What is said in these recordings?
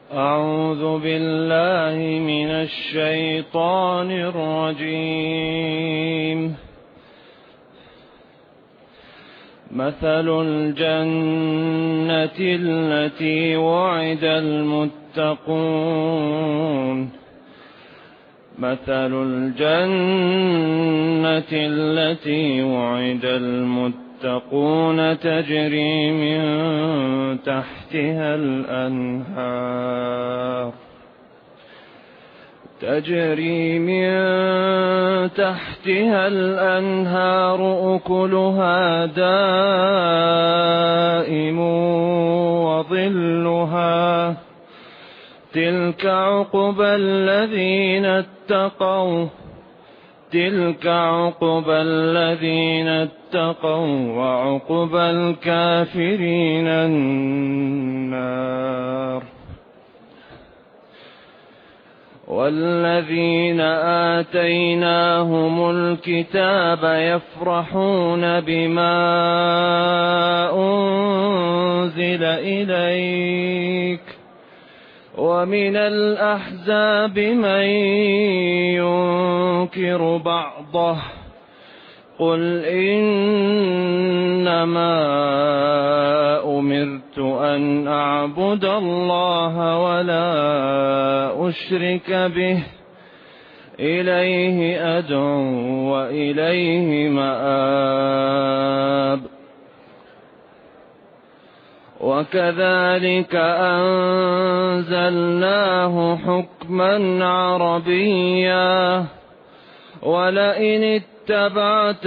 أعوذ بالله من الشيطان الرجيم. مثل الجنة التي وعد المتقون تجري من تحتها الأنهار أكلها دائم وظلها تلك عقبى الذين اتقوا وعقبى الكافرين النار. والذين آتيناهم الكتاب يفرحون بما أنزل إليك ومن الأحزاب من ينكر بعضه قل إنما أمرت أن أعبد الله ولا أشرك به إليه أدعو وإليه مآب. وكذلك أنزلناه حكما عربيا ولئن اتبعت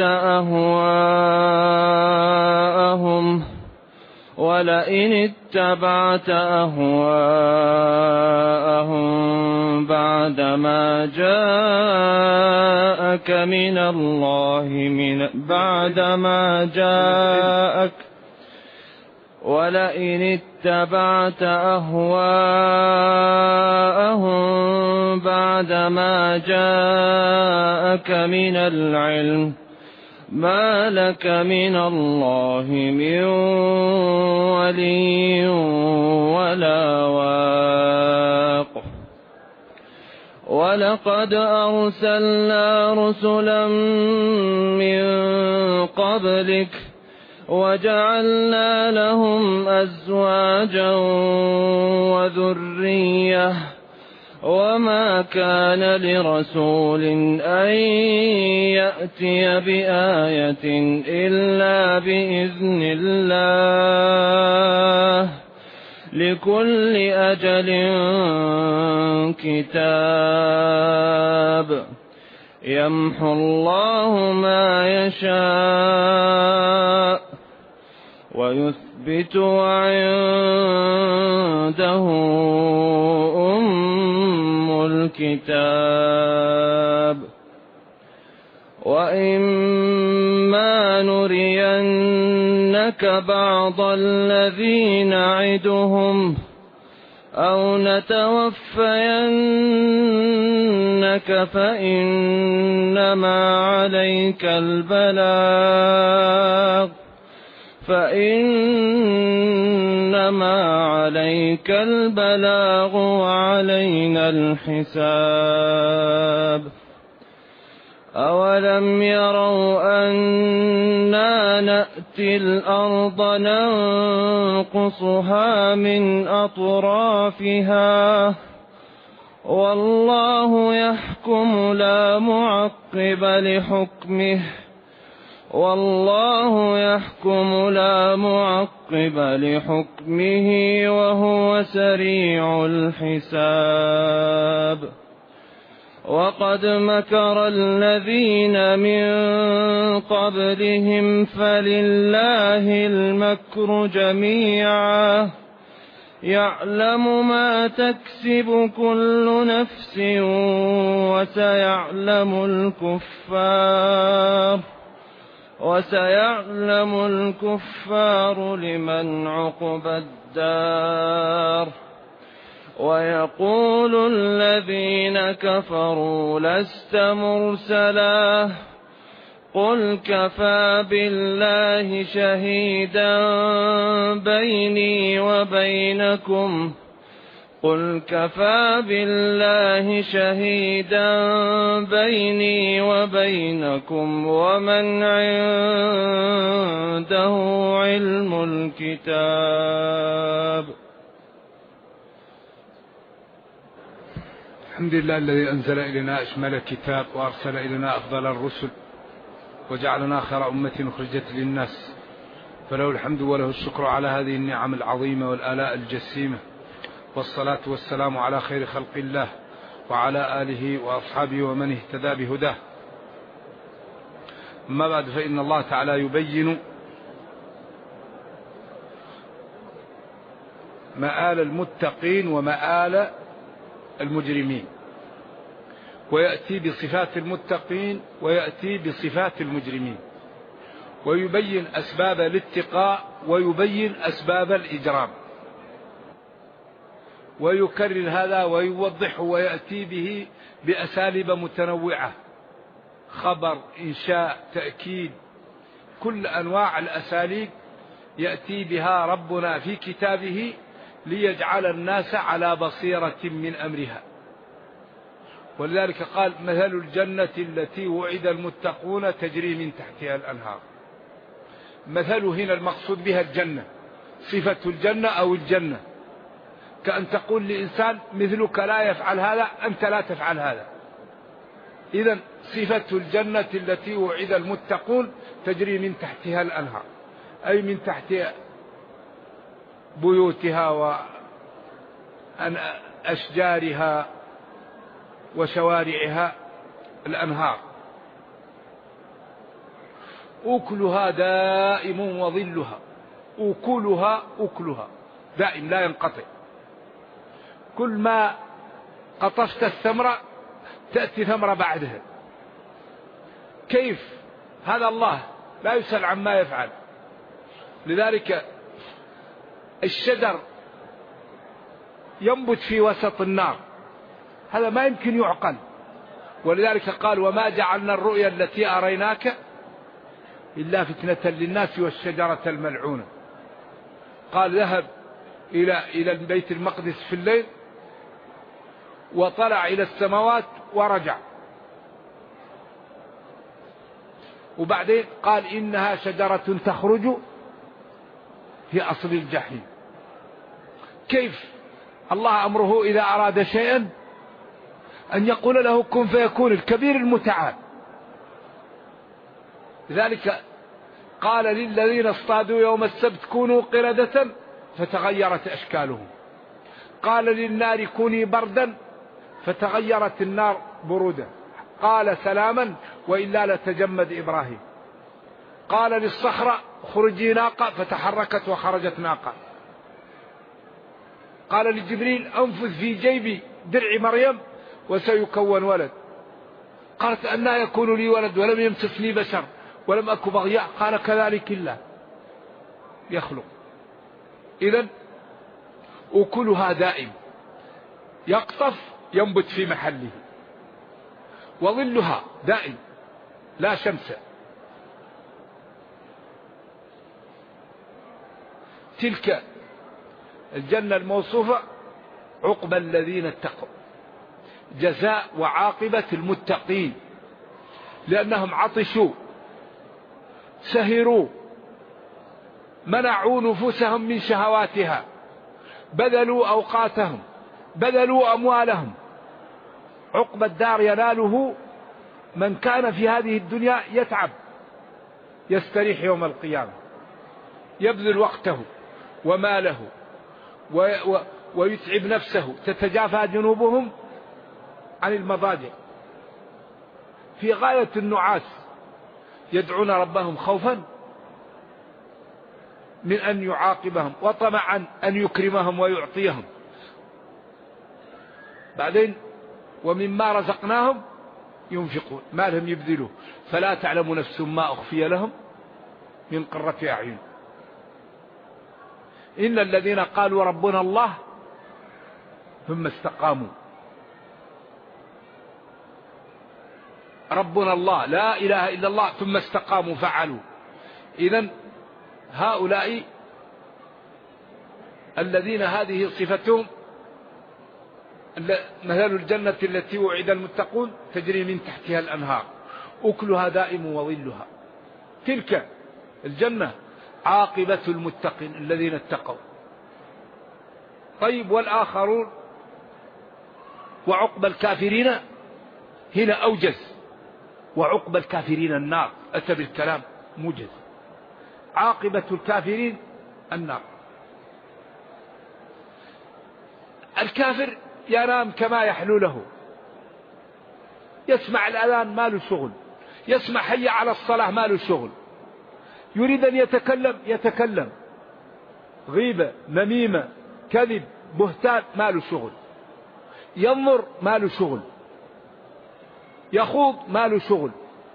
أهواءهم بعدما جاءك من العلم ما لك من الله من ولي ولا واق. ولقد أرسلنا رسلا من قبلك وجعلنا لهم أزواجا وذرية وما كان لرسول أن يأتي بآية إلا بإذن الله لكل أجل كتاب. يمحو الله ما يشاء ويثبت وعنده أم الكتاب. وإما نرينك بعض الذي نعدهم أو نتوفينك فإنما عليك البلاغ وعلينا الحساب. أولم يروا أنا نأتي الأرض ننقصها من أطرافها والله يحكم لا معقب لحكمه وهو سريع الحساب. وقد مكر الذين من قبلهم فلله المكر جميعا يعلم ما تكسب كل نفس وسيعلم الكفار لمن عقبى الدار. ويقول الذين كفروا لست مرسلا قل كفى بالله شهيدا بيني وبينكم قل كفى بالله شهيدا بيني وبينكم ومن عنده علم الكتاب. الحمد لله الذي أنزل إلينا أشمل الكتاب وأرسل إلينا أفضل الرسل وجعلنا خير أمة أخرجت للناس، فله الحمد وله الشكر على هذه النعم العظيمة والآلاء الجسيمة، والصلاة والسلام على خير خلق الله وعلى آله وأصحابه ومن اهتدى بهداه. أما بعد، فإن الله تعالى يبين مآل المتقين ومآل المجرمين، ويأتي بصفات المتقين ويأتي بصفات المجرمين، ويبين أسباب الاتقاء ويبين أسباب الإجرام، ويكرر هذا ويوضحه ويأتي به بأساليب متنوعة: خبر، إنشاء، تأكيد، كل أنواع الأساليب يأتي بها ربنا في كتابه ليجعل الناس على بصيرة من أمرها. ولذلك قال: مثل الجنة التي وعد المتقون تجري من تحتها الأنهار. مثل هنا المقصود بها الجنة، صفة الجنة أو الجنة، كأن تقول لإنسان: مثلك لا يفعل هذا، أنت لا تفعل هذا. إذن صفة الجنة التي وعد المتقون تجري من تحتها الأنهار، أي من تحت بيوتها وأشجارها وشوارعها الأنهار، أكلها دائم وظلها. أكلها دائم لا ينقطع، كل ما قطفت الثمرة تأتي ثمرة بعدها. كيف؟ هذا الله لا يسأل عما يفعل. لذلك الشجر ينبت في وسط النار، هذا ما يمكن يعقل. ولذلك قال: وما جعلنا الرؤيا التي أريناك إلا فتنة للناس والشجرة الملعونة. قال: ذهب إلى البيت المقدس في الليل وطلع إلى السماوات ورجع، وبعدين قال: إنها شجرة تخرج في أصل الجحيم. كيف؟ الله أمره إذا أراد شيئا أن يقول له كن فيكون، الكبير المتعال. لذلك قال للذين اصطادوا يوم السبت كونوا قردة فتغيرت أشكالهم. قال للنار كوني بردا فتغيرت النار برودة. قال سلاما وإلا لتجمد إبراهيم. قال للصخرة خرجي ناقة فتحركت وخرجت ناقة. قال لجبريل أنفذ في جيبي درع مريم وسيكون ولد. قالت أنى يكون لي ولد ولم يمسسني بشر ولم أك بغيا. قال كذلك الله يخلق. إذن أكلها دائم، يقطف ينبت في محله، وظلها دائم لا شمس. تلك الجنة الموصوفة عقبى الذين اتقوا، جزاء وعاقبة المتقين، لأنهم عطشوا، سهروا، منعوا نفوسهم من شهواتها، بذلوا أوقاتهم، بذلوا أموالهم. عقبى الدار يناله من كان في هذه الدنيا يتعب يستريح يوم القيامة، يبذل وقته وماله ويتعب نفسه، تتجافى جنوبهم عن المضاجع في غاية النعاس، يدعون ربهم خوفا من أن يعاقبهم وطمعا أن يكرمهم ويعطيهم. بعدين ومما رزقناهم ينفقون، ما لهم يبذلوا، فلا تعلم نفس ما أخفي لهم من قرة أعين. إن الذين قالوا ربنا الله ثم استقاموا، ربنا الله لا إله إلا الله ثم استقاموا فعلوا. إذن هؤلاء الذين هذه صفتهم مثل الجنة التي وعد المتقون تجري من تحتها الأنهار أكلها دائم وظلها. تلك الجنة عاقبة المتقين الذين اتقوا. طيب والآخرون وعقب الكافرين هنا أوجز، وعقب الكافرين النار، أتى بالكلام موجز. عاقبة الكافرين النار. الكافر ينام كما يحلو له، يسمع الأذان ما له شغل، يسمع حي على الصلاة ما له شغل، يريد أن يتكلم، غيبة، نميمة، كذب، بهتان ما له شغل، ينظر ما له شغل، يخوض ما له شغل.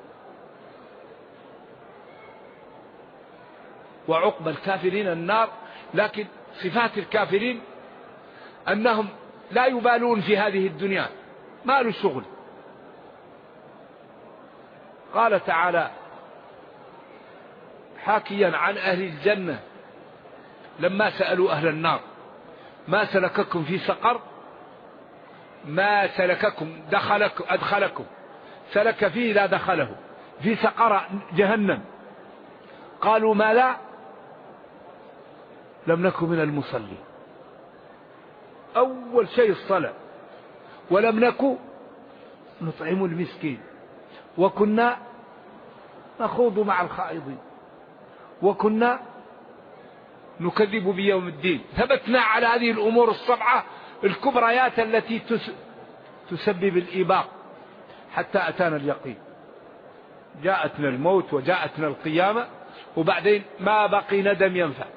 وعقب الكافرين النار. لكن صفات الكافرين أنهم لا يبالون في هذه الدنيا، ما له شغل. قال تعالى حاكيا عن أهل الجنة لما سألوا أهل النار ما سلككم في سقر، ما سلككم أدخلكم، سلك فيه لا دخله، في سقر جهنم. قالوا ما لا، لم نكن من المصلين. أول شيء الصلاة. ولم نكن نطعم المسكين، وكنا نخوض مع الخائضين، وكنا نكذب بيوم الدين. ثبتنا على هذه الأمور السبعة الكبريات التي تسبب الإباق حتى أتانا اليقين. جاءتنا الموت وجاءتنا القيامة، وبعدين ما بقي ندم ينفع.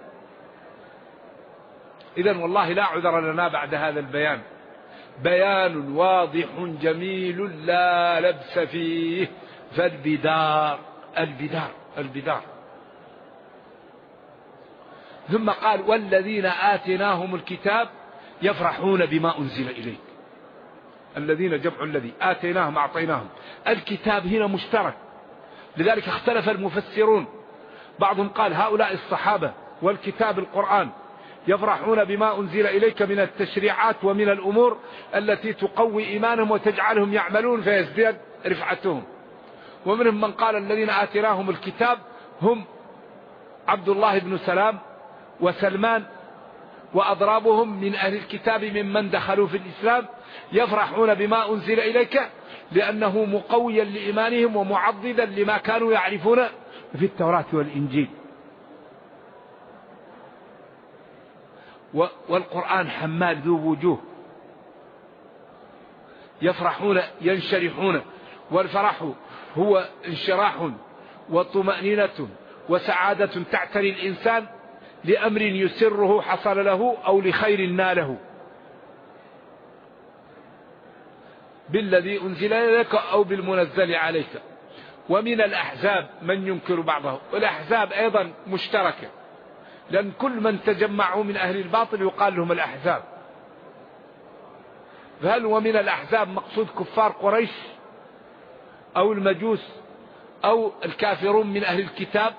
إذن والله لا عذر لنا بعد هذا البيان، بيان واضح جميل لا لبس فيه. فالبدار البدار. ثم قال والذين آتيناهم الكتاب يفرحون بما أنزل إليك. الذين جمعوا الذي آتيناهم أعطيناهم. الكتاب هنا مشترك، لذلك اختلف المفسرون. بعضهم قال هؤلاء الصحابة والكتاب القرآن يفرحون بما أنزل إليك من التشريعات ومن الأمور التي تقوي إيمانهم وتجعلهم يعملون فيزداد رفعتهم. ومنهم من قال الذين آتيناهم الكتاب هم عبد الله بن سلام وسلمان وأضرابهم من أهل الكتاب ممن دخلوا في الإسلام، يفرحون بما أنزل إليك لأنه مقويا لإيمانهم ومعضدا لما كانوا يعرفون في التوراة والإنجيل. والقرآن حمال ذو وجوه، يفرحون ينشرحون، والفرح هو انشراح وطمأنينة وسعادة تعتري الإنسان لأمر يسره حصل له أو لخير ناله بالذي أنزل إليك أو بالمنزل عليك. ومن الأحزاب من ينكر بعضه، والأحزاب أيضا مشتركة، لأن كل من تجمعوا من أهل الباطل يقال لهم الأحزاب. فهل ومن الأحزاب مقصود كفار قريش أو المجوس أو الكافرون من أهل الكتاب؟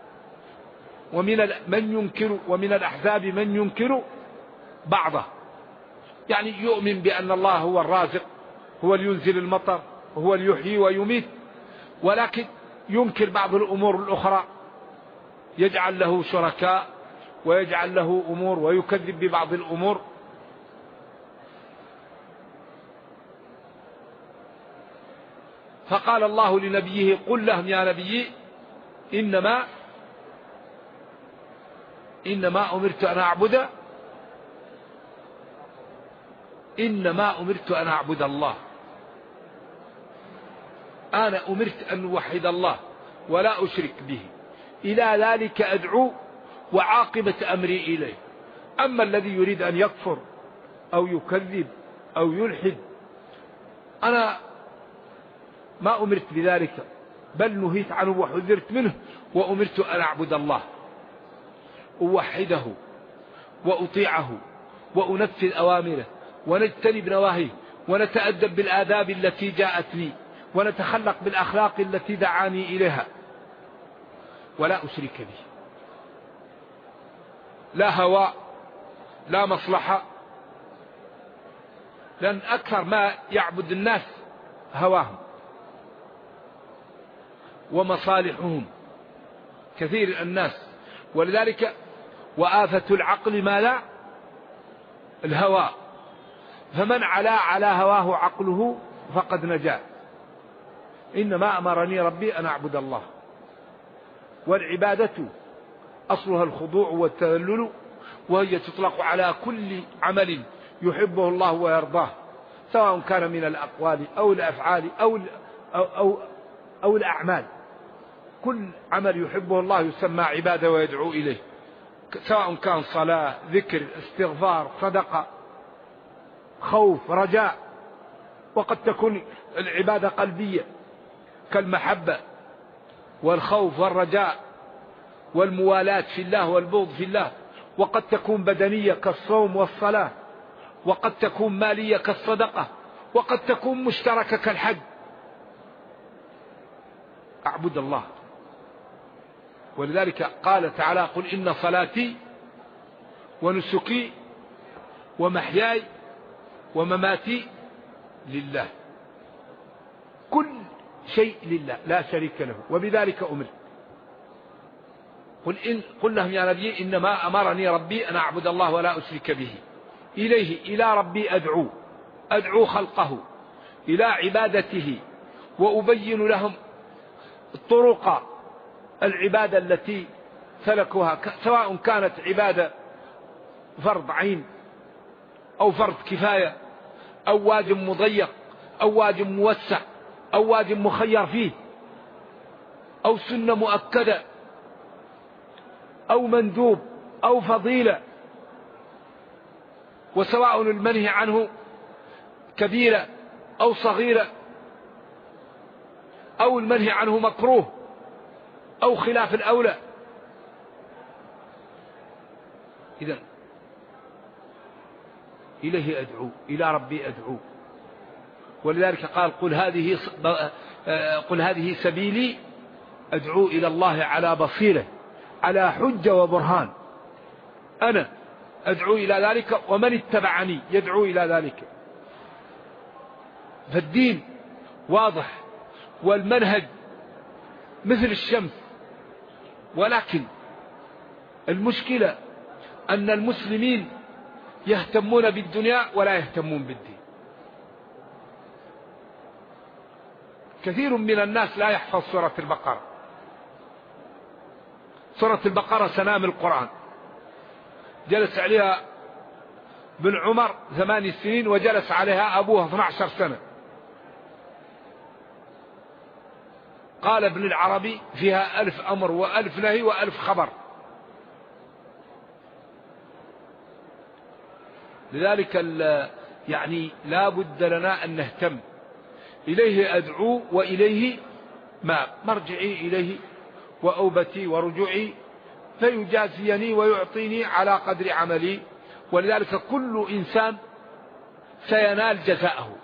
ومن الأحزاب من ينكر بعضه، يعني يؤمن بأن الله هو الرازق، هو اللي ينزل المطر، هو اللي يحيي ويميت، ولكن ينكر بعض الأمور الأخرى، يجعل له شركاء ويجعل له أمور ويكذب ببعض الأمور. فقال الله لنبيه قل لهم يا نبي إنما أمرت أن أعبد الله. أنا أمرت أن أوحد الله ولا أشرك به، إلى ذلك أدعو وعاقبة أمري إليه. أما الذي يريد أن يكفر أو يكذب أو يلحد، أنا ما أمرت بذلك، بل نهيت عنه وحذرت منه، وأمرت أن أعبد الله، أوحده وأطيعه وأنفذ أوامره ونجتنب نواهيه، ونتأدب بالآداب التي جاءت لي، ونتخلق بالأخلاق التي دعاني إليها، ولا أشرك به. لا هوى، لا مصلحة، لأن أكثر ما يعبد الناس هواهم ومصالحهم كثير الناس. ولذلك وآفة العقل ما لا الهوى، فمن على هواه عقله فقد نجا. إنما أمرني ربي أن أعبد الله. والعبادة أصلها الخضوع والتذلل، وهي تطلق على كل عمل يحبه الله ويرضاه، سواء كان من الأقوال أو الأفعال أو الأعمال. كل عمل يحبه الله يسمى عبادة ويدعو إليه، سواء كان صلاة، ذكر، استغفار، صدقة، خوف، رجاء. وقد تكون العبادة قلبية كالمحبة والخوف والرجاء والموالاة في الله والبغض في الله. وقد تكون بدنية كالصوم والصلاة، وقد تكون مالية كالصدقة، وقد تكون مشتركة كالحج. أعبد الله. ولذلك قال تعالى: قل إن صلاتي ونسكي ومحياي ومماتي لله. كل شيء لله لا شريك له، وبذلك أمر. قل لهم يا نبي إنما أمرني ربي أن أعبد الله ولا أشرك به. إلى ربي أدعو خلقه إلى عبادته، وأبين لهم طرق العبادة التي سلكوها، سواء كانت عبادة فرض عين أو فرض كفاية أو واجب مضيق أو واجب موسع أو واجب مخير فيه أو سنة مؤكدة أو مندوب أو فضيلة، وسواء المنهي عنه كبيرة أو صغيرة، أو المنهي عنه مكروه أو خلاف الأولى. إذن إليه أدعو، إلى ربي أدعو. ولذلك قال: قل هذه سبيلي أدعو إلى الله على بصيرة، على حجة وبرهان. أنا أدعو إلى ذلك ومن اتبعني يدعو إلى ذلك. فالدين واضح والمنهج مثل الشمس. ولكن المشكلة أن المسلمين يهتمون بالدنيا ولا يهتمون بالدين. كثير من الناس لا يحفظ سورة البقرة. سورة البقرة سنام القرآن، جلس عليها بن عمر 8 سنين، وجلس عليها أبوها 12 سنة. قال ابن العربي: فيها 1000 أمر و1000 نهي و1000 خبر. لذلك يعني لا بد لنا أن نهتم. إليه أدعو وإليه مرجعي إليه وأوبتي ورجوعي، فيجازيني ويعطيني على قدر عملي. ولذلك كل إنسان سينال جزاءه،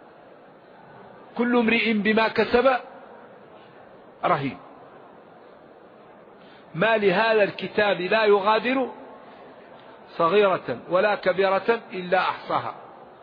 كل امرئ بما كسب رهين. ما لهذا الكتاب لا يغادر صغيرة ولا كبيرة إلا أحصاها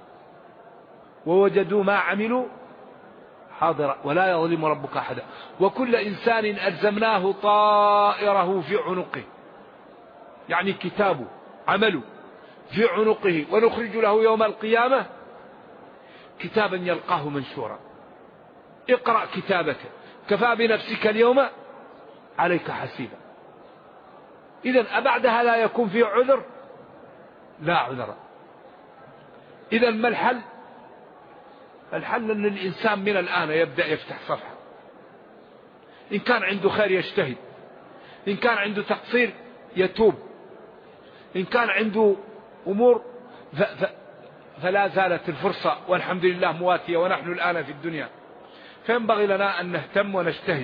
ووجدوا ما عملوا حاضرا ولا يظلم ربك أحدا. وكل إنسان ألزمناه طائره في عنقه، يعني كتابه عمله في عنقه، ونخرج له يوم القيامة كتابا يلقاه منشورا. اقرأ كتابك كفى بنفسك اليوم عليك حسيبا. إذن أبعدها لا يكون في عذر؟ لا عذر. إذن ما الحل؟ الحل أن الإنسان من الآن يبدأ يفتح صفحة. إن كان عنده خير يجتهد، إن كان عنده تقصير يتوب، إن كان عنده أمور فلا زالت الفرصة والحمد لله مواتية، ونحن الآن في الدنيا. فينبغي لنا أن نهتم ونجتهد.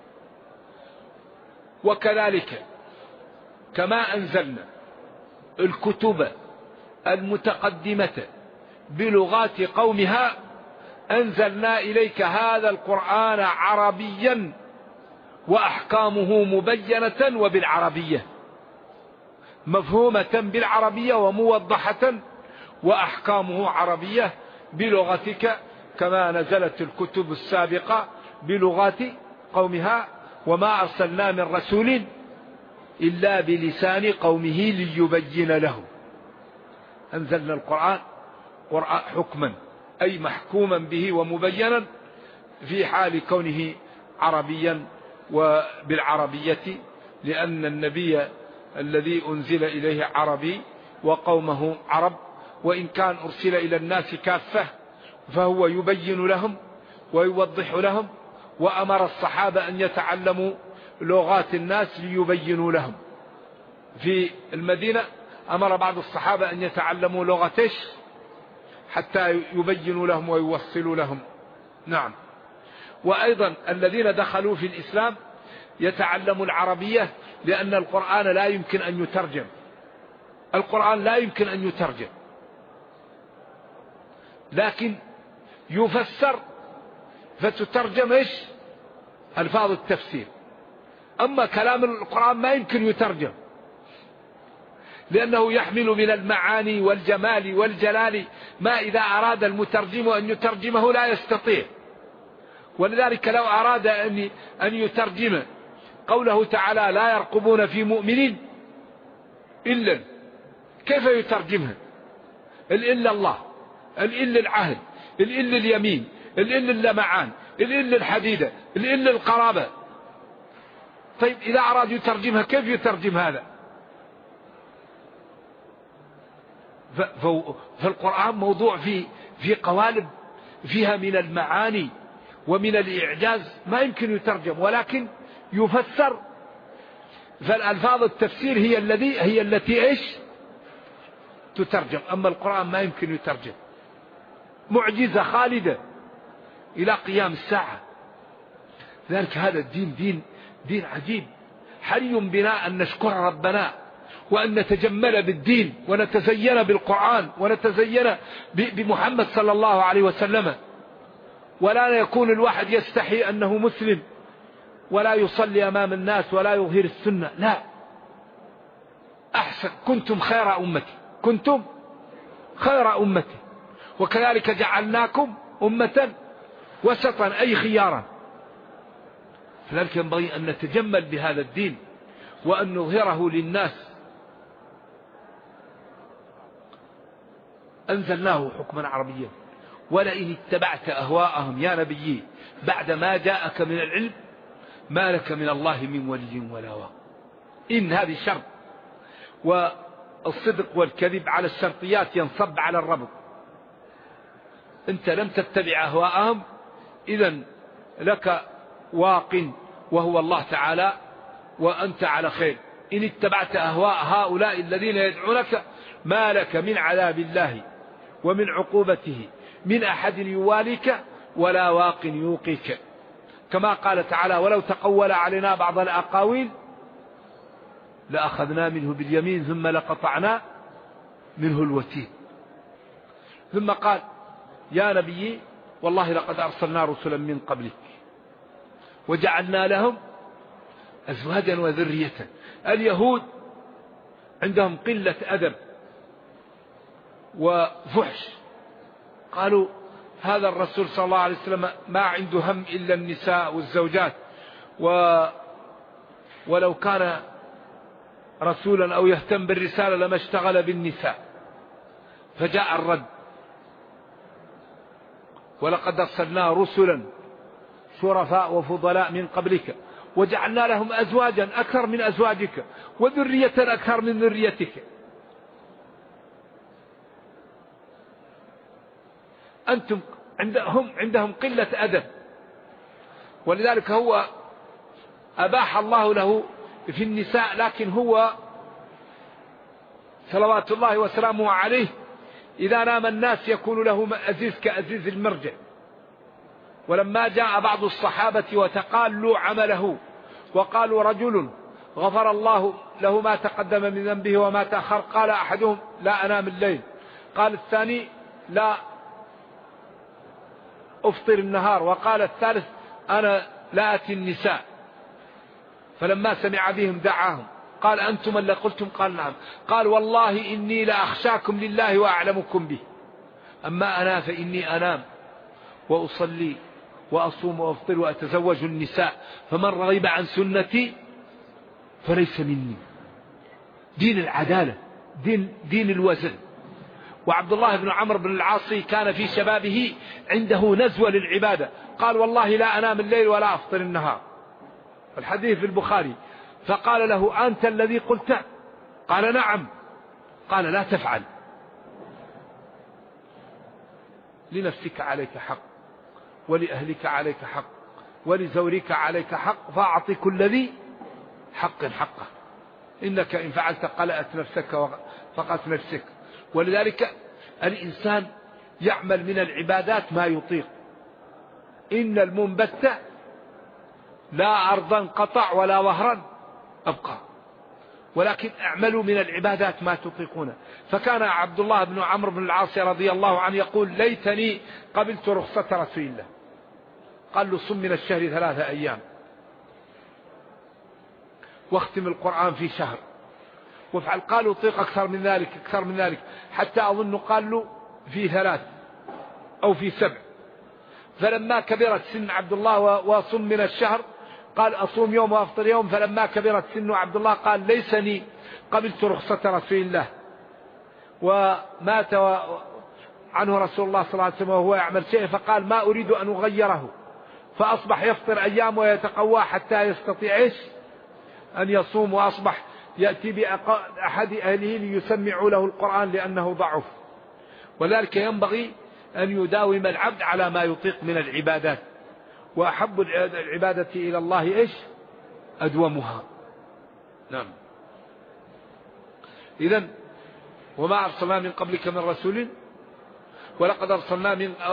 وكذلك كما أنزلنا الكتب المتقدمة بلغات قومها، أنزلنا إليك هذا القرآن عربيا وأحكامه مبينة وبالعربية، مفهومة بالعربية وموضحة، وأحكامه عربية بلغتك كما نزلت الكتب السابقة بلغات قومها، وما أرسلنا من رسول إلا بلسان قومه ليبين لهم. أنزلنا القرآن حكما أي محكوما به ومبينا في حال كونه عربيا وبالعربية، لأن النبي الذي أنزل إليه عربي وقومه عرب، وإن كان أرسل إلى الناس كافة فهو يبين لهم ويوضح لهم، وأمر الصحابة أن يتعلموا لغات الناس ليبينوا لهم. في المدينة أمر بعض الصحابة أن يتعلموا لغة حتى يبينوا لهم ويوصلوا لهم. نعم. وأيضا الذين دخلوا في الإسلام يتعلموا العربية، لأن القرآن لا يمكن أن يترجم. القرآن لا يمكن أن يترجم، لكن يفسر فتترجم ألفاظ التفسير. أما كلام القرآن ما يمكن يترجم، لأنه يحمل من المعاني والجمال والجلال ما إذا أراد المترجم أن يترجمه لا يستطيع. ولذلك لو أراد أن يترجم قوله تعالى لا يرقبون في مؤمن إلا، كيف يترجمها؟ الإلا الله، الإلا العهد، الإلا اليمين، الإلا اللمعان، الإلا الحديدة، الإلا القرابة. طيب إذا أراد يترجمها كيف يترجم هذا؟ فالقرآن موضوع في قوالب فيها من المعاني ومن الإعجاز ما يمكن يترجم، ولكن يفسر. فالألفاظ التفسير هي التي تترجم. أما القرآن ما يمكن يترجم، معجزة خالدة إلى قيام الساعة. ذلك هذا الدين دين عجيب. حري بنا أن نشكر ربنا وأن نتجمل بالدين ونتزين بالقرآن ونتزين بمحمد صلى الله عليه وسلم، ولا يكون الواحد يستحي أنه مسلم ولا يصلي أمام الناس ولا يظهر السنة. لا، أحسن. كنتم خير أمتي، كنتم خير أمتي، وكذلك جعلناكم أمة وسطا أي خيارا. فلذلك ينبغي أن نتجمل بهذا الدين وأن نظهره للناس. أنزلناه حكما عربيا، ولئن اتبعت أهواءهم يا نبي بعد ما جاءك من العلم ما لك من الله من ولي ولا واق. إن هذه شرط، والصدق والكذب على الشرطيات ينصب على الربط. أنت لم تتبع أهواءهم، إذن لك واق وهو الله تعالى وأنت على خير. إن اتبعت أهواء هؤلاء الذين يدعونك ما لك من عذاب الله ومن عقوبته من أحد يواليك ولا واق يوقيك، كما قال تعالى ولو تقول علينا بعض الأقاويل لأخذنا منه باليمين ثم لقطعنا منه الوتين. ثم قال يا نبي والله لقد أرسلنا رسلا من قبلك وجعلنا لهم أزواجا وذرية. اليهود عندهم قلة أدب وفحش، قالوا هذا الرسول صلى الله عليه وسلم ما عنده هم إلا النساء والزوجات، ولو كان رسولا أو يهتم بالرسالة لما اشتغل بالنساء. فجاء الرد ولقد أرسلنا رسلا شرفاء وفضلاء من قبلك وجعلنا لهم أزواجا أكثر من أزواجك وذرية أكثر من ذريتك. أنتم عندهم قلة أدب، ولذلك هو أباح الله له في النساء، لكن هو صلوات الله وسلامه عليه إذا نام الناس يكون له أزيز كأزيز المرجع. ولما جاء بعض الصحابة وتقالوا عمله وقالوا رجل غفر الله له ما تقدم من ذنبه وما تأخر، قال أحدهم لا أنام الليل، قال الثاني لا أفطر النهار، وقال الثالث أنا لا أتي النساء. فلما سمع بهم دعاهم قال أنتم اللي قلتم؟ قال نعم. قال والله إني لأخشاكم لله وأعلمكم به. أما أنا فإني أنام وأصلي وأصوم وأفطر وأتزوج النساء، فمن رغب عن سنتي فليس مني. دين العدالة، دين الوزن. وعبد الله بن عمرو بن العاص كان في شبابه عنده نزوة للعبادة، قال والله لا أنام الليل ولا أفطر النهار، الحديث في البخاري. فقال له أنت الذي قلت؟ قال نعم. قال لا تفعل، لنفسك عليك حق، ولأهلك عليك حق، ولزوجك عليك حق، فأعط كل ذي حق حقه، إنك إن فعلت قلأت نفسك وفقت نفسك. ولذلك الإنسان يعمل من العبادات ما يطيق. إن المنبت لا أرضا قطع ولا وهرا أبقى، ولكن اعملوا من العبادات ما تطيقون. فكان عبد الله بن عمرو بن العاص رضي الله عنه يقول ليتني قبلت رخصة رسول الله. قال له صم من الشهر 3 أيام، واختم القرآن في شهر، وافعل. قالوا طيق أكثر من ذلك، أكثر من ذلك، حتى أظن قال له في 3 أو في 7. فلما كبرت سن عبد الله وصم من الشهر قال أصوم يوم وأفطر يوم. فلما كبرت سن عبد الله قال ليسني قبلت رخصة رسول الله، ومات عنه رسول الله صلى الله عليه وسلم وهو يعمل شيء، فقال ما أريد أن أغيره. فأصبح يفطر أيام ويتقوى حتى يستطيع أن يصوم، وأصبح يأتي بأحد أهله ليسمعوا له القرآن لأنه ضعف. ولذلك ينبغي أن يداوم العبد على ما يطيق من العبادات، وأحب العبادة إلى الله أدومها. نعم. إذن وما أرسلنا من قبلك من رسول ولقد أرسلنا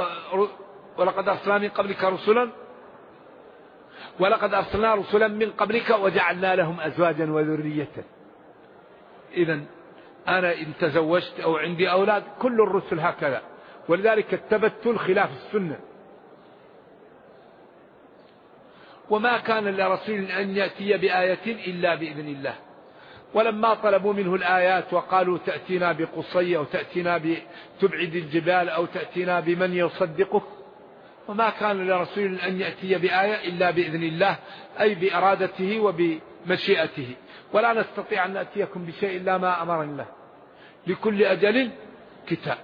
من قبلك رسلا ولقد أرسلنا رسلا من قبلك وجعلنا لهم أزواجا وذرية. إذن أنا إن تزوجت أو عندي أولاد كل الرسل هكذا. ولذلك التبتل خلاف السنة. وما كان لرسول أن يأتي بآية إلا بإذن الله. ولما طلبوا منه الآيات وقالوا تأتينا بقصي أو تأتينا بتبعد الجبال أو تأتينا بمن يصدقه، وما كان لرسول أن يأتي بآية إلا بإذن الله، أي بإرادته وبمشيئته. ولا نستطيع أن نأتيكم بشيء إلا ما أمر الله، لكل أجل كتاب.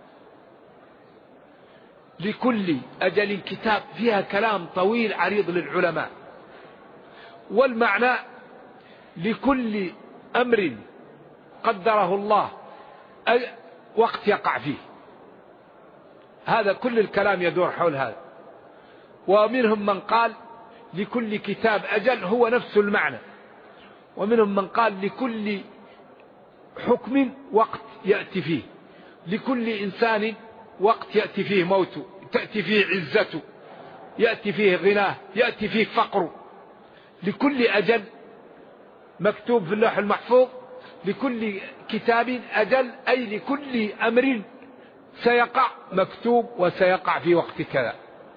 لكل أجل كتاب فيها كلام طويل عريض للعلماء. والمعنى لكل أمر قدره الله وقت يقع فيه. هذا كل الكلام يدور حول هذا. ومنهم من قال لكل كتاب أجل هو نفس المعنى، ومنهم من قال لكل حكم وقت يأتي فيه، لكل إنسان وقت يأتي فيه موته، تأتي فيه عزته، يأتي فيه غناه، يأتي فيه فقره. لكل أجل مكتوب في اللوح المحفوظ، لكل كتاب أجل، أي لكل أمر سيقع مكتوب وسيقع في وقت كذا.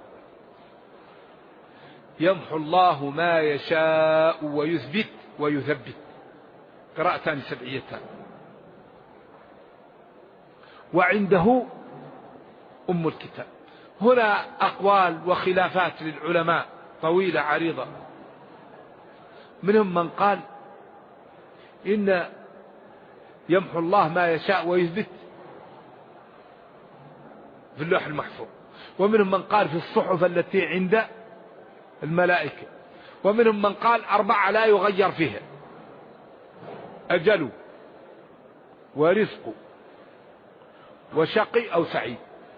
يمحو الله ما يشاء ويثبت ويثبت، قراءتان سبعيتان. وعنده أم الكتاب. هنا أقوال وخلافات للعلماء طويلة عريضة. منهم من قال إن يمحو الله ما يشاء ويثبت في اللوح المحفوظ، ومنهم من قال في الصحف التي عند الملائكة، ومنهم من قال 4 لا يغير فيها: أجل ورزق وشقي أو سعيد.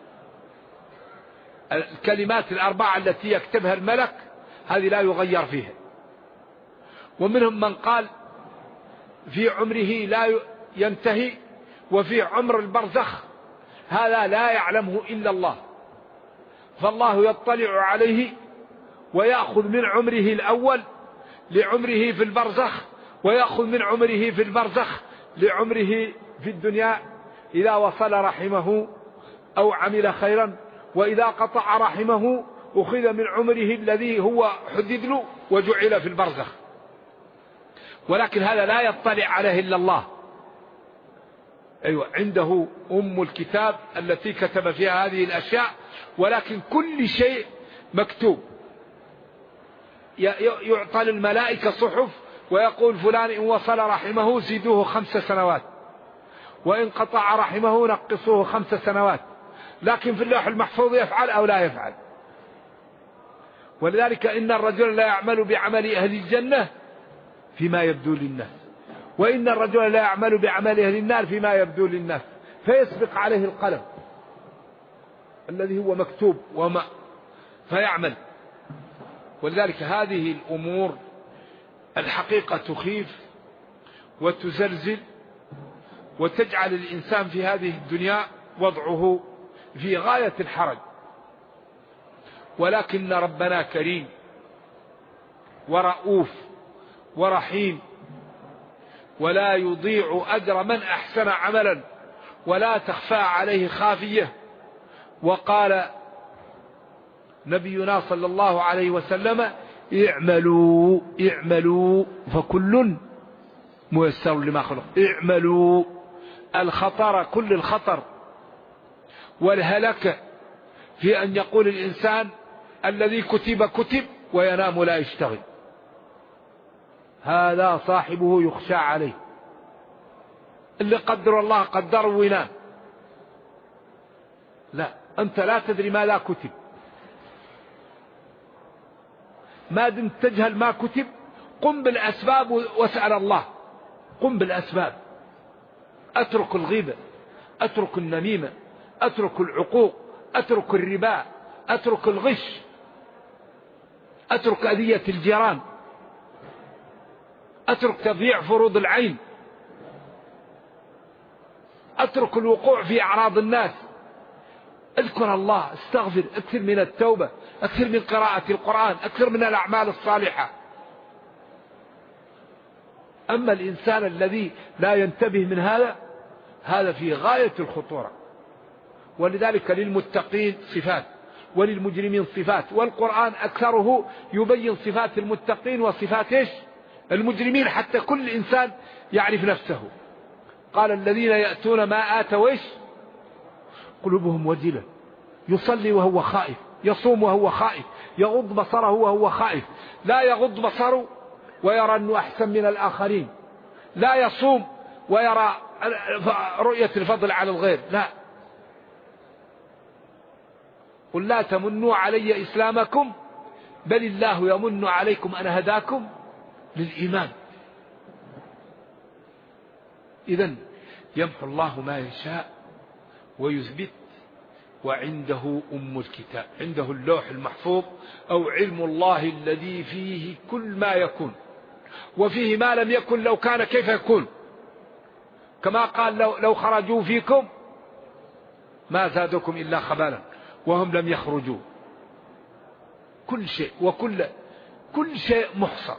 الكلمات 4 التي يكتبها الملك هذه لا يغير فيها. ومنهم من قال في عمره لا ينتهي، وفي عمر البرزخ هذا لا يعلمه إلا الله، فالله يطلع عليه ويأخذ من عمره الأول لعمره في البرزخ، ويأخذ من عمره في البرزخ لعمره في الدنيا إذا وصل رحمه أو عمل خيرا، وإذا قطع رحمه أخذ من عمره الذي هو حدد له وجعل في البرزخ. ولكن هذا لا يطلع عليه إلا الله. أيوة عنده أم الكتاب التي كتب فيها هذه الأشياء، ولكن كل شيء مكتوب. يعطى للملائكة صحف ويقول فلان إن وصل رحمه زيدوه 5 سنوات، وإن قطع رحمه نقصوه 5 سنوات، لكن في اللوح المحفوظ يفعل أو لا يفعل. ولذلك إن الرجل لا يعمل بعمل أهل الجنة فيما يبدو للناس، وإن الرجل لا يعمل بعمل أهل النار فيما يبدو للناس، فيسبق عليه القلم الذي هو مكتوب وما فيعمل. ولذلك هذه الأمور الحقيقة تخيف وتزلزل وتجعل الإنسان في هذه الدنيا وضعه في غاية الحرج. ولكن ربنا كريم ورؤوف ورحيم، ولا يضيع أجر من أحسن عملا، ولا تخفى عليه خافية. وقال نبينا صلى الله عليه وسلم: اعملوا اعملوا فكل ميسر لما خلق. اعملوا، الخطر كل الخطر والهلك في أن يقول الإنسان الذي كتب كتب وينام لا يشتغل، هذا صاحبه يخشى عليه. اللي قدر الله قدر وينام، لا، أنت لا تدري ما لا كتب. ما دمت تجهل ما كتب قم بالأسباب واسأل الله. قم بالأسباب، أترك الغيبة، أترك النميمة، أترك العقوق، أترك الربا، أترك الغش، أترك أذية الجيران، أترك تضييع فروض العين، أترك الوقوع في أعراض الناس. اذكر الله، استغفر، اكثر من التوبة، اكثر من قراءة القرآن، اكثر من الأعمال الصالحة. أما الإنسان الذي لا ينتبه من هذا في غاية الخطورة. ولذلك للمتقين صفات وللمجرمين صفات، والقرآن أكثره يبين صفات المتقين وصفات المجرمين، حتى كل إنسان يعرف نفسه. قال الذين يأتون ما آتوا قلوبهم وجلة، يصلي وهو خائف، يصوم وهو خائف، يغض بصره وهو خائف. لا يغض بصره ويرى أنه أحسن من الآخرين، لا يصوم ويرى رؤية الفضل على الغير، لا. قل لا تمنوا علي إسلامكم بل الله يمن عليكم أن هداكم للإيمان. إذن يمحو الله ما يشاء ويثبت، وعنده أم الكتاب، عنده اللوح المحفوظ أو علم الله الذي فيه كل ما يكون، وفيه ما لم يكن لو كان كيف يكون. كما قال لو خرجوا فيكم ما زادكم إلا خبالا وهم لم يخرجوا. كل شيء كل شيء محصى.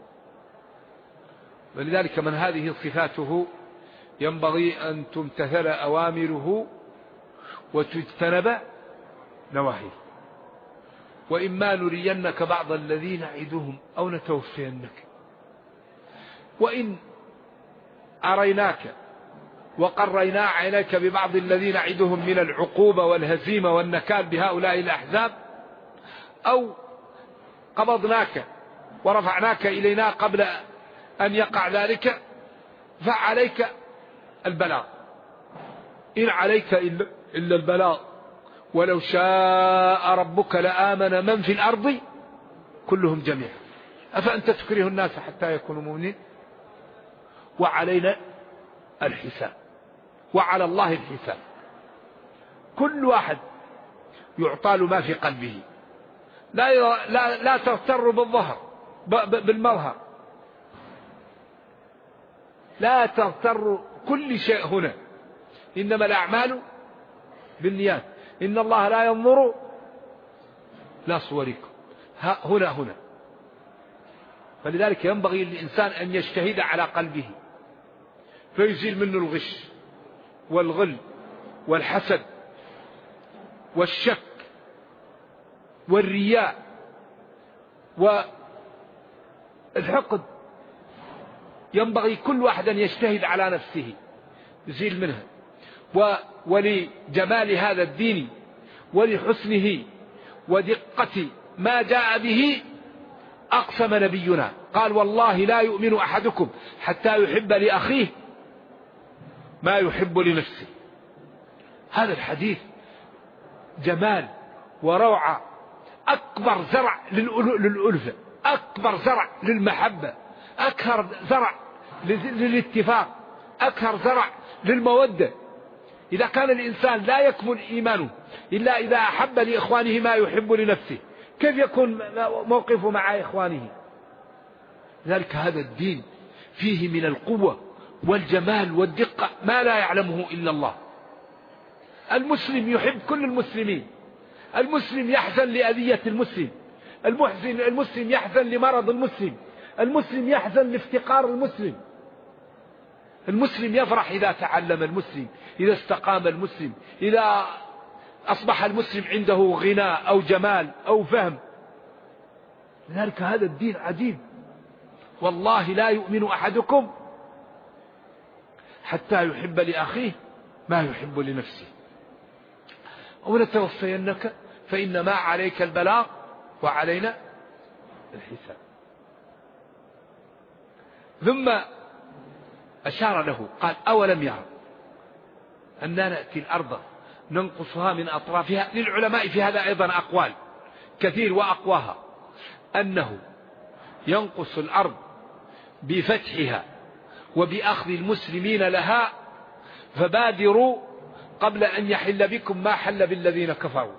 ولذلك من هذه صفاته ينبغي أن تمتثل أوامره وتجتنب نواهيه. وإما نرينك بعض الذين نعدهم أو نتوفينك، وإن أريناك وقرينا عينيك ببعض الذين نعدهم من العقوبة والهزيمة والنكال بهؤلاء الأحزاب، أو قبضناك ورفعناك إلينا قبل أن يقع ذلك، فعليك البلاغ. إن عليك إلا البلاغ، ولو شاء ربك لآمن من في الأرض كلهم جميعا أفأنت تكره الناس حتى يكونوا مؤمنين. وعلينا الحساب، وعلى الله الحساب. كل واحد يعطى له ما في قلبه. لا تغتر بالظهر بالمظهر، لا تغتر. كل شيء هنا إنما الأعمال بالنيات. إن الله لا ينظر لا صوركم هنا. فلذلك ينبغي للإنسان أن يجتهد على قلبه فيزيل منه الغش والغل والحسد والشك والرياء والحقد. ينبغي كل واحد أن يجتهد على نفسه يزيل منها. ولجمال هذا الدين ولحسنه ودقة ما جاء به أقسم نبينا قال والله لا يؤمن أحدكم حتى يحب لأخيه ما يحب لنفسه. هذا الحديث جمال وروعة، أكبر زرع للألفة، أكبر زرع للمحبة، أكثر زرع للاتفاق، أكثر زرع للمودة. إذا كان الإنسان لا يكمل إيمانه إلا إذا أحب لإخوانه ما يحب لنفسه، كيف يكون موقفه مع إخوانه؟ ذلك هذا الدين فيه من القوة والجمال والدقة ما لا يعلمه إلا الله. المسلم يحب كل المسلمين، المسلم يحزن لأذية المسلم، المسلم يحزن لمرض المسلم، المسلم يحزن لافتقار المسلم، المسلم يفرح إذا تعلم المسلم، إذا استقام المسلم، إذا أصبح المسلم عنده غناء أو جمال أو فهم. لذلك هذا الدين عجيب. والله لا يؤمن أحدكم حتى يحب لأخيه ما يحب لنفسه. ولنتوفينك فإنما عليك البلاغ وعلينا الحساب. ثم أشار له قال أولم يرى أننا نأتي الأرض ننقصها من أطرافها. للعلماء في هذا أيضا أقوال كثير، وأقواها أنه ينقص الأرض بفتحها وبأخذ المسلمين لها، فبادروا قبل أن يحل بكم ما حل بالذين كفروا.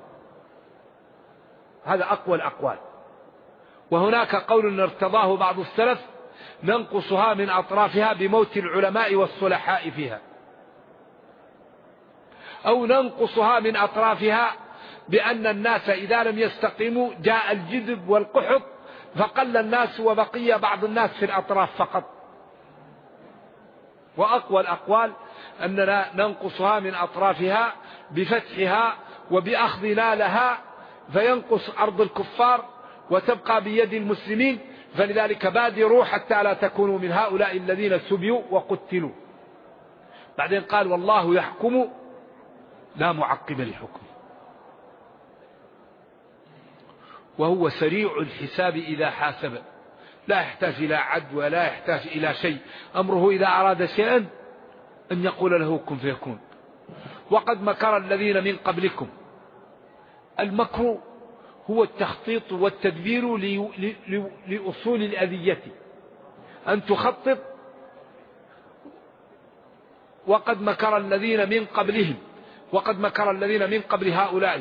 هذا أقوى الأقوال. وهناك قول ارتضاه بعض السلف ننقصها من أطرافها بموت العلماء والصلحاء فيها، أو ننقصها من أطرافها بأن الناس إذا لم يستقيموا جاء الجذب والقحط فقل الناس وبقي بعض الناس في الأطراف فقط. وأقوى الأقوال أننا ننقصها من أطرافها بفتحها وبأخذنا لها، فينقص أرض الكفار وتبقى بيد المسلمين. فلذلك بادروا حتى لا تكونوا من هؤلاء الذين سبيوا وقتلوا. بعدين قال والله يحكم لا معقب لحكمه وهو سريع الحساب إذا حاسب، لا يحتاج إلى عد ولا يحتاج إلى شيء. أمره إذا أراد شيئا أن يقول له كن فيكون. وقد مكر الذين من قبلكم. المكر هو التخطيط والتدبير لأصول الأذية، أن تخطط. وقد مكر الذين من قبلهم، وقد مكر الذين من قبل هؤلاء.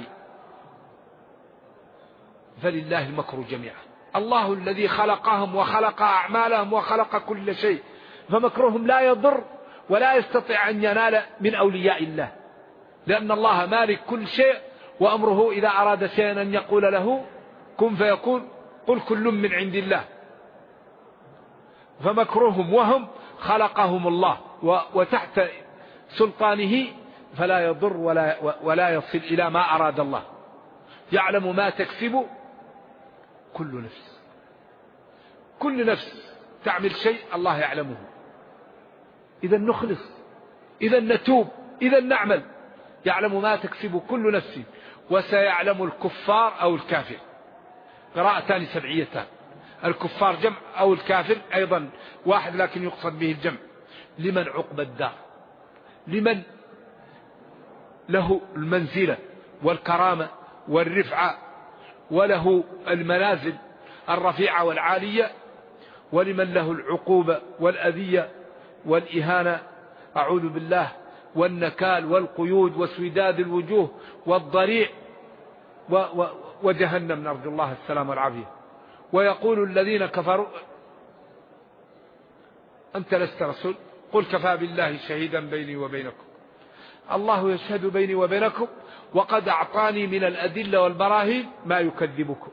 فلله المكر جميعا. الله الذي خلقهم وخلق أعمالهم وخلق كل شيء، فمكرهم لا يضر ولا يستطيع أن ينال من أولياء الله، لأن الله مالك كل شيء، وأمره إذا أراد شيئا أن يقول له كن فيكون. قل كل من عند الله. فمكرهم وهم خلقهم الله وتحت سلطانه، فلا يضر ولا يصل إلى ما أراد الله. يعلم ما تكسب كل نفس، كل نفس تعمل شيء الله يعلمه. إذا نخلص، إذا نتوب، إذا نعمل. يعلم ما تكسب كل نفس وسيعلم الكفار أو الكافر. قراءتان سبعيتان، الكفار جمع أو الكافر أيضا واحد لكن يقصد به الجمع. لمن عقبى الدار، لمن له المنزلة والكرامة والرفعة وله المنازل الرفيعة والعالية، ولمن له العقوبة والأذية والإهانة أعوذ بالله، والنكال والقيود وسوداد الوجوه والضريع وجهنم، نرجو الله السلام والعافية. ويقول الذين كفروا أنت لست رسول، قل كفى بالله شهيدا بيني وبينكم. الله يشهد بيني وبينكم وقد أعطاني من الأدلة والبراهين ما يكذبكم.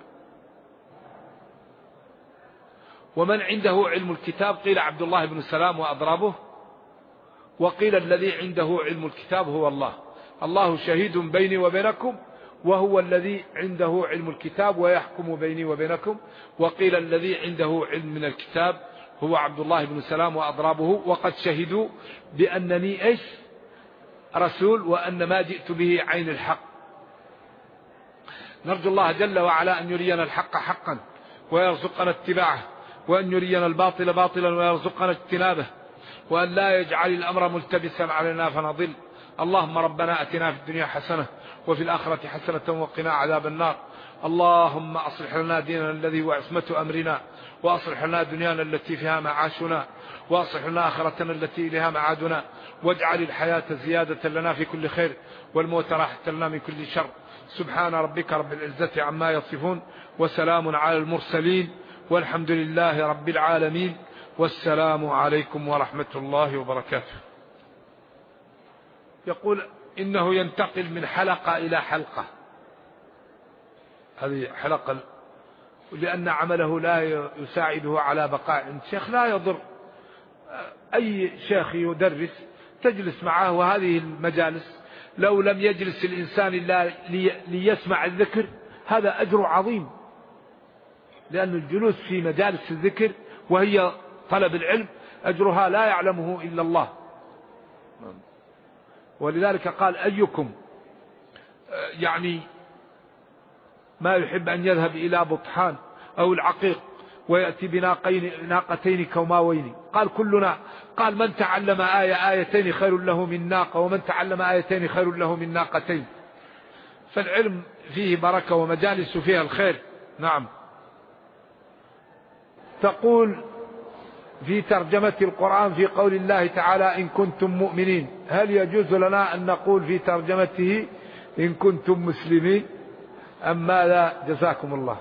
ومن عنده علم الكتاب قيل عبد الله بن سلام وأضرابه، وقيل الذي عنده علم الكتاب هو الله. الله شهيد بيني وبينكم وهو الذي عنده علم الكتاب ويحكم بيني وبينكم. وقيل الذي عنده علم من الكتاب هو عبد الله بن سلام وأضرابه، وقد شهدوا بأنني رسول وأن ما جئت به عين الحق. نرجو الله جل وعلا أن يرينا الحق حقا ويرزقنا اتباعه، وأن يرينا الباطل باطلا ويرزقنا اجتنابه، وأن لا يجعل الأمر ملتبسا علينا فنضل. اللهم ربنا أتنا في الدنيا حسنة وفي الآخرة حسنة وقنا عذاب النار. اللهم أصلح لنا ديننا الذي هو عصمة أمرنا، وأصلح لنا دنيانا التي فيها معاشنا، وأصلح لنا آخرتنا التي إليها معادنا، واجعل الحياة زيادة لنا في كل خير والموت راحة لنا من كل شر. سبحان ربك رب العزة عما يصفون، وسلام على المرسلين، والحمد لله رب العالمين، والسلام عليكم ورحمة الله وبركاته. يقول إنه ينتقل من حلقة إلى حلقة، هذه حلقة لأن عمله لا يساعده على بقاء الشيخ. لا يضر، أي شيخ يدرس تجلس معه، وهذه المجالس لو لم يجلس الإنسان إلا ليسمع الذكر هذا أجر عظيم، لأن الجلوس في مجالس الذكر وهي طلب العلم أجرها لا يعلمه إلا الله. ولذلك قال أيكم يعني ما يحب أن يذهب إلى بطحان أو العقيق ويأتي بناقتين كوماوين؟ قال كلنا. قال من تعلم آيتين خير له من ناقة، ومن تعلم آيتين خير له من ناقتين. فالعلم فيه بركة ومجالس فيها الخير. نعم. تقول في ترجمة القرآن في قول الله تعالى إن كنتم مؤمنين، هل يجوز لنا أن نقول في ترجمته إن كنتم مسلمين أم ماذا؟ جزاكم الله.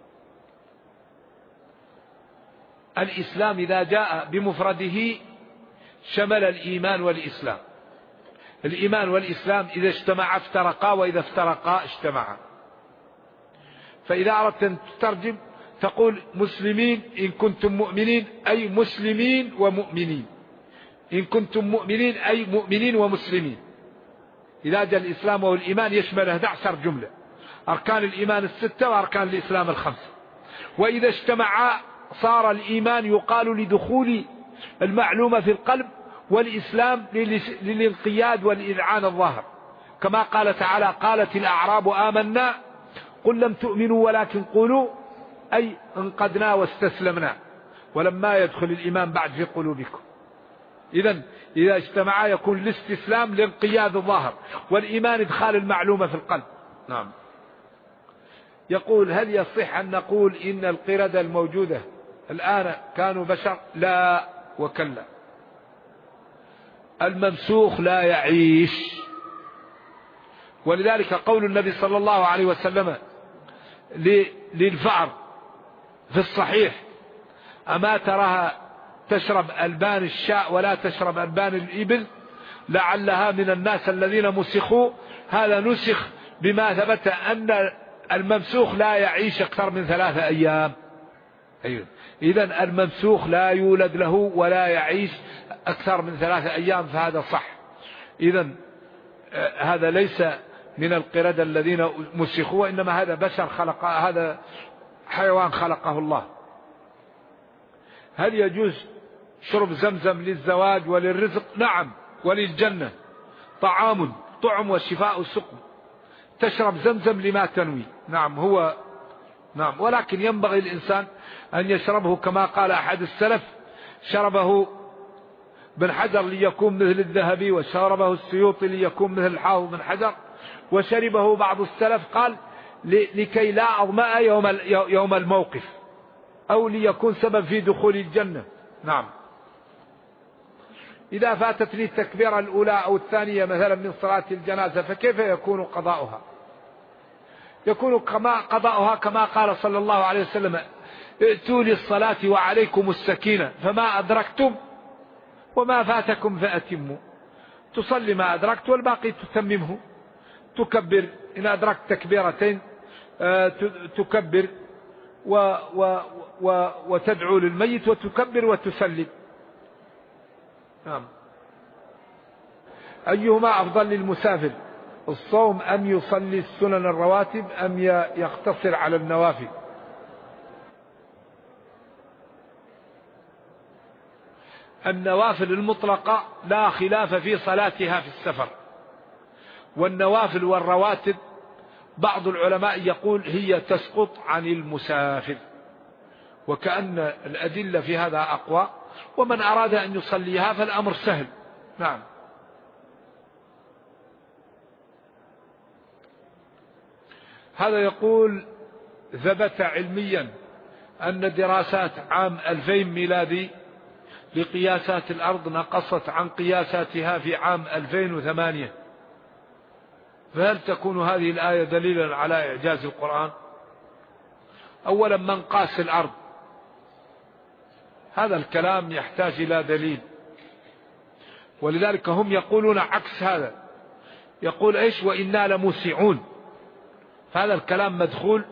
الإسلام إذا جاء بمفرده شمل الإيمان والإسلام. الإيمان والإسلام إذا اجتمعا افترقا، وإذا افترقا اجتمعا. فإذا أردت أن تترجم تقول مسلمين إن كنتم مؤمنين، أي مسلمين ومؤمنين. إن كنتم مؤمنين أي مؤمنين ومسلمين. إذا جاء الإسلام والإيمان يشمل 11 جملة، أركان الإيمان 6 وأركان الإسلام 5. وإذا اجتمعا صار الإيمان يقال لدخول المعلومة في القلب، والإسلام للانقياد والإذعان الظاهر، كما قال تعالى قالت الأعراب آمنا قل لم تؤمنوا ولكن قولوا أي انقدنا واستسلمنا ولما يدخل الإيمان بعد في قلوبكم. إذا اجتمعا يكون الاستسلام لانقياد الظاهر، والإيمان إدخال المعلومة في القلب. نعم. يقول هل يصح أن نقول إن القردة الموجودة الآن كانوا بشر؟ لا وكلا. الممسوخ لا يعيش، ولذلك قول النبي صلى الله عليه وسلم للفأر في الصحيح أما تراها تشرب ألبان الشاء ولا تشرب ألبان الإبل لعلها من الناس الذين مسخوا. هذا نسخ بما ثبت أن الممسوخ لا يعيش أكثر من 3 أيام. إذن الممسوخ لا يولد له ولا يعيش أكثر من 3 أيام، فهذا صح. إذن هذا ليس من القردة الذين مسخوا، وإنما هذا بشر خلق، هذا حيوان خلقه الله. هل يجوز شرب زمزم للزواج وللرزق؟ نعم، وللجنة طعام طعم وشفاء سقم. تشرب زمزم لما تنوي. نعم هو نعم، ولكن ينبغي الإنسان أن يشربه كما قال أحد السلف شربه بن حجر ليكون مثل الذهبي، وشربه السيوطي ليكون مثل الحافظ بن حجر، وشربه بعض السلف قال لكي لا أظمأ يوم الموقف، أو ليكون سبب في دخول الجنة. نعم. إذا فاتت لي التكبيرة الأولى أو الثانية مثلا من صلاة الجنازة فكيف يكون قضاؤها؟ يكون قضاؤها كما قال صلى الله عليه وسلم ائتوا للصلاة وعليكم السكينة فما أدركتم وما فاتكم فأتموا. تصلي ما أدركت والباقي تتممه. تكبر إن أدركت تكبيرتين تكبر وتدعو للميت وتكبر وتسلم. نعم. أيهما أفضل للمسافر، الصوم أم يصلي السنن الرواتب أم يقتصر على النوافل؟ النوافل المطلقة لا خلاف في صلاتها في السفر، والنوافل والرواتب بعض العلماء يقول هي تسقط عن المسافر، وكأن الأدلة في هذا أقوى، ومن أراد أن يصليها فالأمر سهل. نعم. هذا يقول ثبت علميا أن دراسات عام 2000 ميلادي لقياسات الأرض نقصت عن قياساتها في عام 2008، فهل تكون هذه الآية دليلا على إعجاز القرآن؟ أولا من قاس الأرض؟ هذا الكلام يحتاج إلى دليل، ولذلك هم يقولون عكس هذا، يقول إيش؟ وإنا لموسعون. هذا الكلام مدخول،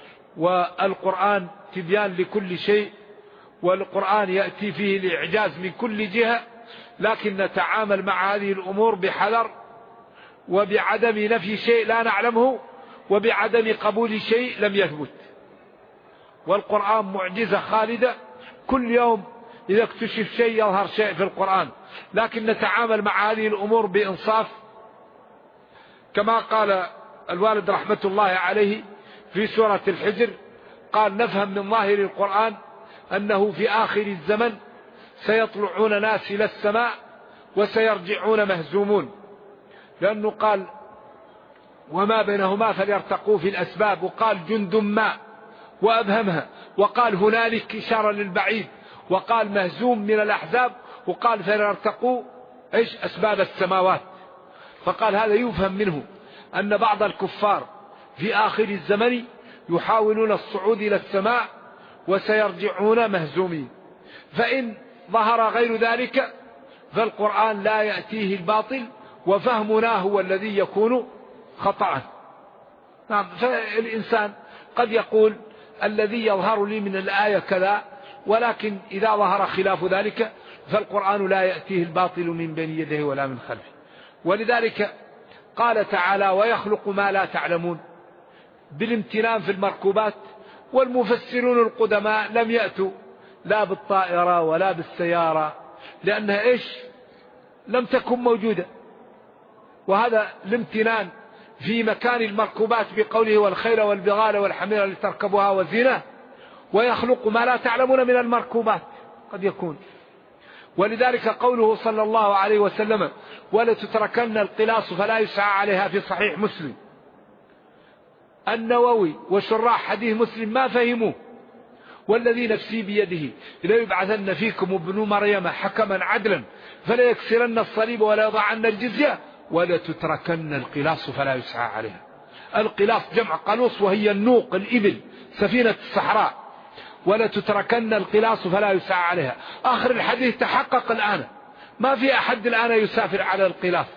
والقرآن تبيان لكل شيء، والقرآن يأتي فيه الإعجاز من كل جهة، لكن نتعامل مع هذه الأمور بحذر، وبعدم نفي شيء لا نعلمه، وبعدم قبول شيء لم يثبت. والقرآن معجزة خالدة، كل يوم إذا اكتشف شيء يظهر شيء في القرآن، لكن نتعامل مع هذه الأمور بإنصاف، كما قال الوالد رحمة الله عليه في سورة الحجر، قال نفهم من ظاهر القرآن أنه في آخر الزمن سيطلعون ناس إلى السماء وسيرجعون مهزومون، لأنه قال وما بينهما فليرتقوا في الأسباب، وقال جند ما وأبهمها، وقال هنالك إشارة للبعيد، وقال مهزوم من الأحزاب، وقال فليرتقوا إيش؟ أسباب السماوات. فقال هذا يفهم منه أن بعض الكفار في آخر الزمن يحاولون الصعود إلى السماء وسيرجعون مهزومين. فإن ظهر غير ذلك فالقرآن لا يأتيه الباطل، وفهمنا هو الذي يكون خطأ. نعم. فالإنسان قد يقول الذي يظهر لي من الآية كذا، ولكن إذا ظهر خلاف ذلك فالقرآن لا يأتيه الباطل من بين يديه ولا من خلفه. ولذلك قال تعالى ويخلق ما لا تعلمون بالامتنان في المركوبات، والمفسرون القدماء لم يأتوا لا بالطائرة ولا بالسيارة، لأنها إيش؟ لم تكن موجودة. وهذا الامتنان في مكان المركوبات بقوله والخيل والبغال والحمير لتركبوها وزينة، ويخلق ما لا تعلمون من المركوبات قد يكون. ولذلك قوله صلى الله عليه وسلم ولتتركن القلاص فلا يسعى عليها في صحيح مسلم، النووي وشراح حديث مسلم ما فهموه. والذي نفسي بيده ليبعثن فيكم ابن مريم حكما عدلا فلا يكسرن الصليب ولا يضعن الجزية ولتتركن القلاص فلا يسعى عليها. القلاص جمع قلوص، وهي النوق الإبل سفينة الصحراء. ولتتركن القلاص فلا يسعى عليها. آخر الحديث تحقق الآن، ما في أحد الآن يسافر على القلاص.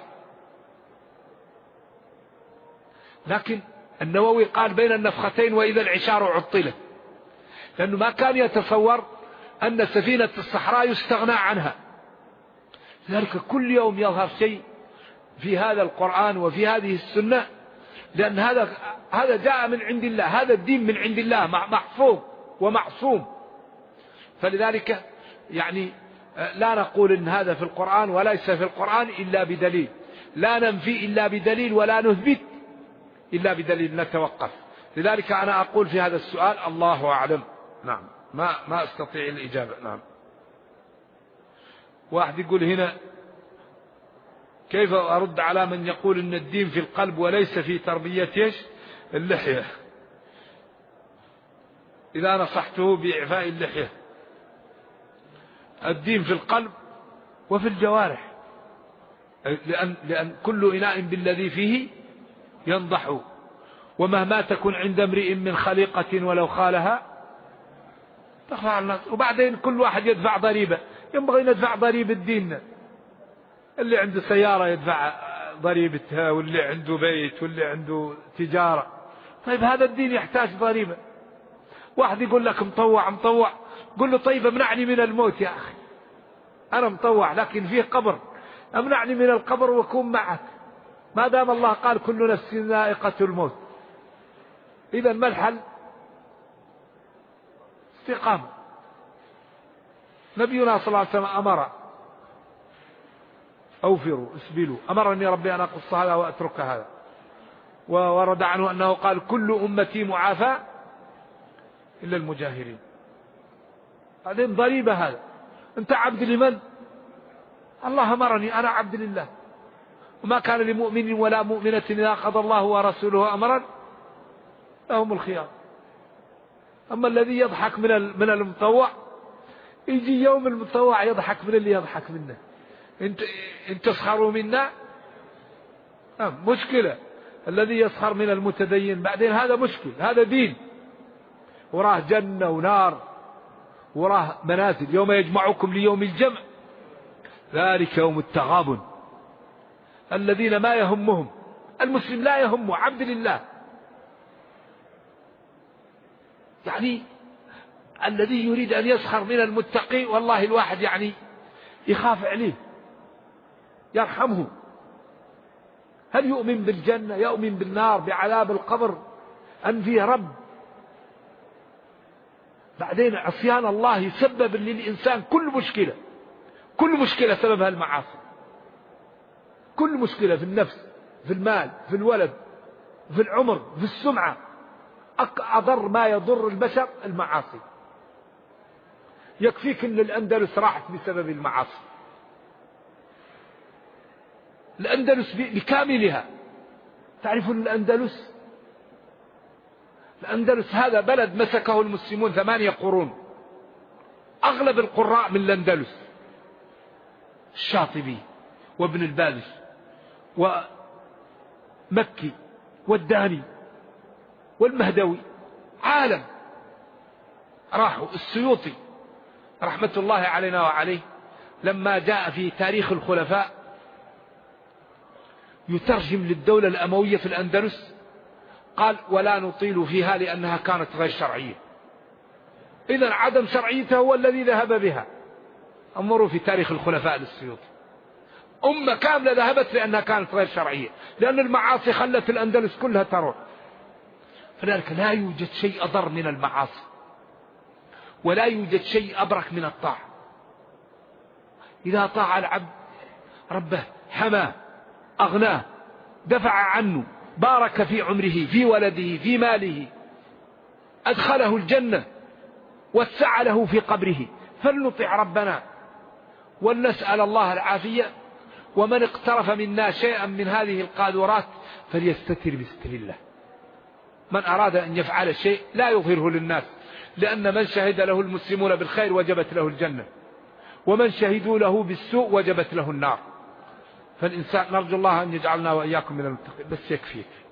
لكن النووي قال بين النفختين وإذا العشار عطلت، لأنه ما كان يتصور أن سفينة الصحراء يستغنى عنها. لذلك كل يوم يظهر شيء في هذا القرآن وفي هذه السنة، لأن هذا جاء من عند الله، هذا الدين من عند الله محفوظ ومعصوم. فلذلك يعني لا نقول إن هذا في القرآن وليس في القرآن إلا بدليل، لا ننفي إلا بدليل، ولا نثبت إلا بدليل، نتوقف. لذلك أنا أقول في هذا السؤال الله أعلم. نعم، ما أستطيع الإجابة. نعم. واحد يقول هنا كيف أرد على من يقول إن الدين في القلب وليس في تربية اللحية، إذا نصحته بإعفاء اللحية؟ الدين في القلب وفي الجوارح، لأن كل إناء بالذي فيه ينضح، ومهما تكن عند امرئ من خليقة ولو خالها تخفى الناس. وبعدين كل واحد يدفع ضريبة، ينبغي ندفع ضريبة ديننا. اللي عنده سيارة يدفع ضريبتها، واللي عنده بيت، واللي عنده تجارة. طيب هذا الدين يحتاج ضريبة. واحد يقول لك مطوع، قل له طيب امنعني من الموت يا أخي، أنا مطوع لكن فيه قبر، امنعني من القبر وكون معك، ما دام الله قال كل نفس ذائقة الموت. إذا ما الحل؟ استقامة. نبينا صلى الله عليه وسلم أمر أوفروا اسبلوا. أمرني ربي أن أقص هذا وأترك هذا. وورد عنه أنه قال كل أمتي معافى إلا المجاهرين. بعدين ضريبة هذا. أنت عبد لمن؟ الله أمرني أنا عبد لله، وما كان لمؤمن ولا مؤمنة إذا قضى الله ورسوله أمرا لهم الخيار. أما الذي يضحك من المطوع، يجي يوم المطوع يضحك من اللي يضحك منه. انت تسخروا منا، مشكلة. الذي يسخر من المتدين بعدين هذا مشكل، هذا دين، وراه جنة ونار، وراه منازل. يوم يجمعكم ليوم الجمع ذلك يوم التغابن. الذين ما يهمهم المسلم، لا يهمه عبد لله. يعني الذي يريد أن يسخر من المتقي، والله الواحد يعني يخاف عليه، يرحمه. هل يؤمن بالجنة؟ يؤمن بالنار، بعذاب القبر، أن فيه رب؟ بعدين عصيان الله يسبب للإنسان كل مشكلة سببها المعاصي. كل مشكلة في النفس، في المال، في الولد، في العمر، في السمعة. أضر ما يضر البشر المعاصي. يكفيك أن الأندلس راحت بسبب المعاصي. الأندلس بكاملها. تعرفون الأندلس هذا بلد مسكه المسلمون 8 قرون. أغلب القراء من الأندلس، الشاطبي وابن البابس ومكي والداني والمهدوي، عالم راحوا. السيوطي رحمة الله علينا وعليه لما جاء في تاريخ الخلفاء يترجم للدولة الأموية في الأندلس، قال ولا نطيل فيها لأنها كانت غير شرعية. إذن عدم شرعيتها هو الذي ذهب بها. انظروا في تاريخ الخلفاء للسيوطي، أمة كاملة ذهبت لأنها كانت غير شرعية، لأن المعاصي خلت الأندلس كلها تروح. فذلك لا يوجد شيء أضر من المعاصي، ولا يوجد شيء أبرك من الطاعة. إذا طاع العبد ربه حماه، أغناه، دفع عنه، بارك في عمره، في ولده، في ماله، أدخله الجنة، وسع له في قبره. فلنطع ربنا ولنسأل الله العافية. ومن اقترف منا شيئا من هذه القاذورات فليستتر بستر الله. من أراد أن يفعل شيء لا يظهره للناس، لأن من شهد له المسلمون بالخير وجبت له الجنة، ومن شهدوا له بالسوء وجبت له النار. فالإنسان نرجو الله أن يجعلنا وإياكم من المتقين. بس يكفيك.